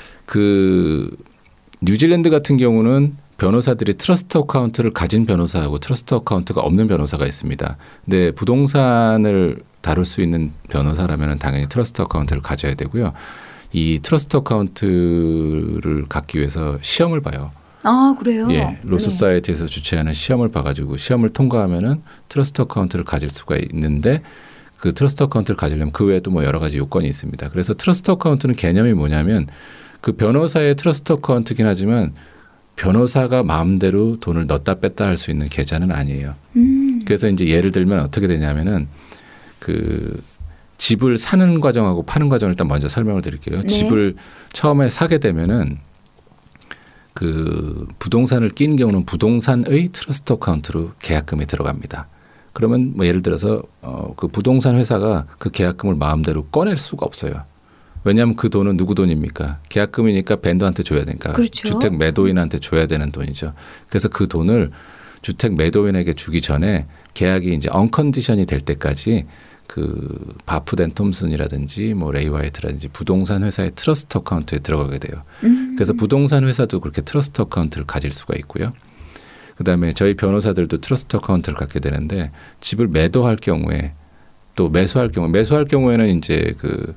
그 뉴질랜드 같은 경우는 변호사들이 트러스트 어카운트를 가진 변호사하고 트러스트 어카운트가 없는 변호사가 있습니다. 근데 부동산을 다룰 수 있는 변호사라면 당연히 트러스트 어카운트를 가져야 되고요. 이 트러스트 어카운트를 갖기 위해서 시험을 봐요. 아, 그래요? 예. 로소사이티에서 주최하는 시험을 봐가지고 시험을 통과하면은 트러스트 어카운트를 가질 수가 있는데 그 트러스트 어카운트를 가지려면 그 외에도 뭐 여러 가지 요건이 있습니다. 그래서 트러스트 어카운트는 개념이 뭐냐면 그 변호사의 트러스트 어카운트긴 하지만 변호사가 마음대로 돈을 넣었다 뺐다 할 수 있는 계좌는 아니에요. 그래서 이제 예를 들면 어떻게 되냐면은 그 집을 사는 과정하고 파는 과정을 일단 먼저 설명을 드릴게요. 네. 집을 처음에 사게 되면은 그 부동산을 낀 경우는 부동산의 트러스트 어카운트로 계약금이 들어갑니다. 그러면 뭐 예를 들어서 그 부동산 회사가 그 계약금을 마음대로 꺼낼 수가 없어요. 왜냐하면 그 돈은 누구 돈입니까? 계약금이니까 벤더한테 줘야 되니까. 그렇죠. 주택 매도인한테 줘야 되는 돈이죠. 그래서 그 돈을 주택 매도인에게 주기 전에 계약이 이제 언컨디션이 될 때까지 그 바프덴 톰슨이라든지 뭐 레이 화이트라든지 부동산 회사의 트러스트 어카운트에 들어가게 돼요. 그래서 부동산 회사도 그렇게 트러스트 어카운트를 가질 수가 있고요. 그다음에 저희 변호사들도 트러스트 어카운트를 갖게 되는데 집을 매도할 경우에 또 매수할 경우에는 이제 그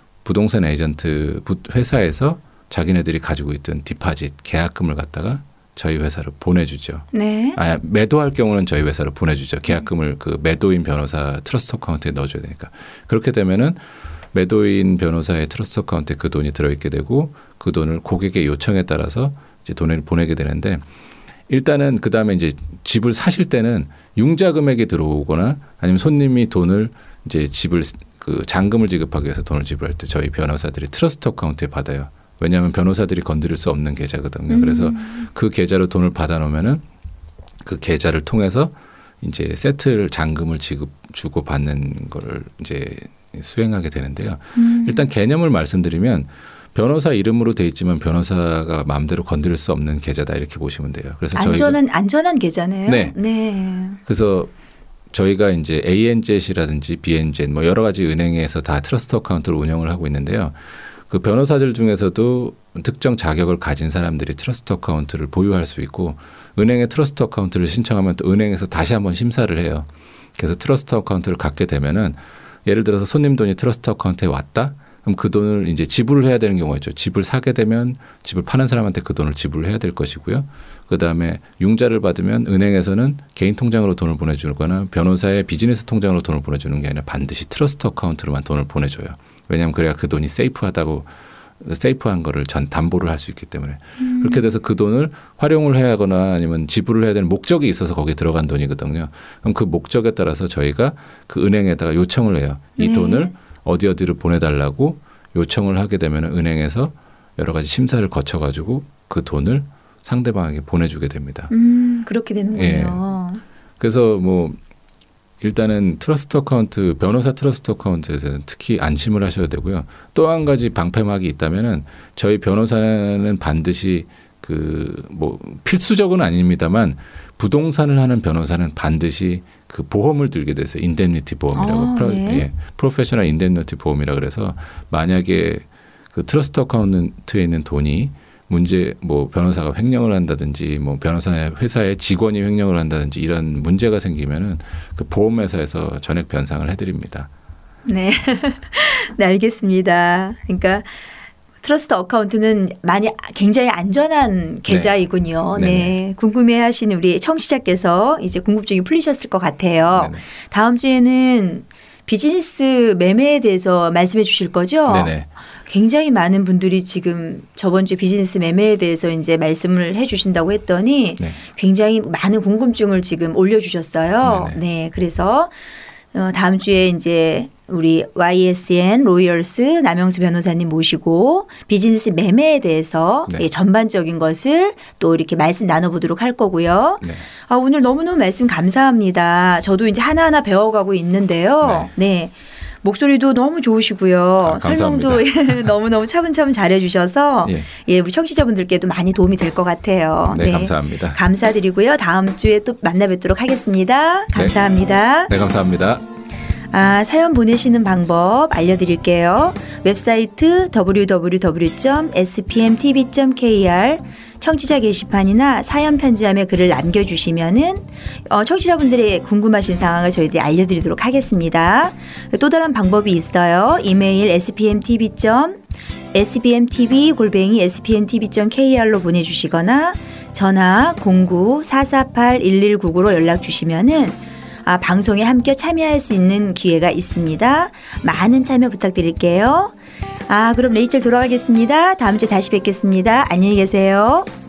부동산 에이전트 회사에서 자기네들이 가지고 있던 디파짓 계약금을 갖다가 저희 회사로 보내주죠. 네. 매도할 경우는 저희 회사로 보내주죠. 계약금을 그 매도인 변호사 트러스트 어카운트에 넣어줘야 되니까. 그렇게 되면은 매도인 변호사의 트러스트 어카운트에 그 돈이 들어있게 되고 그 돈을 고객의 요청에 따라서 이제 돈을 보내게 되는데 일단은 그 다음에 이제 집을 사실 때는 융자 금액이 들어오거나 아니면 손님이 돈을 이제 집을 그 잔금을 지급하기 위해서 돈을 지불할 때 저희 변호사들이 트러스트 어카운트에 받아요. 왜냐하면 변호사들이 건드릴 수 없는 계좌거든요. 그래서 그 계좌로 돈을 받아놓으면은 그 계좌를 통해서 이제 세틀 잔금을 주고 받는 거를 이제 수행하게 되는데요. 일단 개념을 말씀드리면 변호사 이름으로 돼 있지만 변호사가 마음대로 건드릴 수 없는 계좌다 이렇게 보시면 돼요. 그래서 안전한 계좌네요. 네. 네. 그래서 저희가 이제 ANZ이라든지 BNZ 뭐 여러 가지 은행에서 다 트러스트 어카운트를 운영을 하고 있는데요. 그 변호사들 중에서도 특정 자격을 가진 사람들이 트러스트 어카운트를 보유할 수 있고 은행에 트러스트 어카운트를 신청하면 또 은행에서 다시 한번 심사를 해요. 그래서 트러스트 어카운트를 갖게 되면은 예를 들어서 손님 돈이 트러스트 어카운트에 왔다. 그럼 그 돈을 이제 지불을 해야 되는 경우가 있죠. 집을 사게 되면 집을 파는 사람한테 그 돈을 지불을 해야 될 것이고요. 그다음에 융자를 받으면 은행에서는 개인 통장으로 돈을 보내주거나 변호사의 비즈니스 통장으로 돈을 보내주는 게 아니라 반드시 트러스트 어카운트로만 돈을 보내줘요. 왜냐하면 그래야 그 돈이 세이프한 거를 담보를 할 수 있기 때문에 그렇게 돼서 그 돈을 활용을 해야 하거나 아니면 지불을 해야 되는 목적이 있어서 거기에 들어간 돈이거든요. 그럼 그 목적에 따라서 저희가 그 은행에다가 요청을 해요. 이 돈을 어디로 보내달라고 요청을 하게 되면 은행에서 여러 가지 심사를 거쳐가지고 그 돈을 상대방에게 보내주게 됩니다. 그렇게 되는군요. 예. 그래서 뭐 일단은 트러스트 어카운트, 변호사 트러스트 어카운트에서는 특히 안심을 하셔야 되고요. 또 한 가지 방패막이 있다면은 저희 변호사는 반드시 그 뭐 필수적은 아닙니다만 부동산을 하는 변호사는 반드시 그 보험을 들게 돼서 인덴니티 보험이라고 프로페셔널 인덴니티 보험이라 그래서 만약에 그 트러스트 어카운트에 있는 돈이 뭐 변호사가 횡령을 한다든지 뭐 변호사 회사의 직원이 횡령을 한다든지 이런 문제가 생기면은 그 보험회사에서 전액 변상을 해드립니다. 네, 네 알겠습니다. 그러니까 트러스트 어카운트는 굉장히 안전한 계좌이군요. 네, 궁금해하시는 우리 청취자께서 이제 궁금증이 풀리셨을 것 같아요. 네네. 다음 주에는 비즈니스 매매에 대해서 말씀해 주실 거죠? 네네. 굉장히 많은 분들이 지금 저번 주 비즈니스 매매에 대해서 이제 말씀을 해 주신다고 했더니 굉장히 많은 궁금증을 지금 올려주셨어요. 네, 그래서 다음 주에 이제 우리 YSN 로이얼스 남영수 변호사님 모시고 비즈니스 매매에 대해서 전반적인 것을 또 이렇게 말씀 나눠보도록 할 거고요. 오늘 너무너무 말씀 감사합니다. 저도 이제 하나하나 배워가고 있는데요. 네. 목소리도 너무 좋으시고요. 설명도 너무너무 차분차분 잘해주셔서 우리 청취자분들께도 많이 도움이 될 것 같아요. 네, 감사합니다. 감사드리고요. 다음 주에 또 만나 뵙도록 하겠습니다. 감사합니다. 네, 감사합니다. 사연 보내시는 방법 알려드릴게요. 웹사이트 www.spmtv.kr 청취자 게시판이나 사연 편지함에 글을 남겨주시면은 청취자분들의 궁금하신 상황을 저희들이 알려드리도록 하겠습니다. 또 다른 방법이 있어요. 이메일 spmtv@spmtv.kr로 보내주시거나 전화 09-448-1199로 연락 주시면은 방송에 함께 참여할 수 있는 기회가 있습니다. 많은 참여 부탁드릴게요. 그럼 레이첼 돌아가겠습니다. 다음 주에 다시 뵙겠습니다. 안녕히 계세요.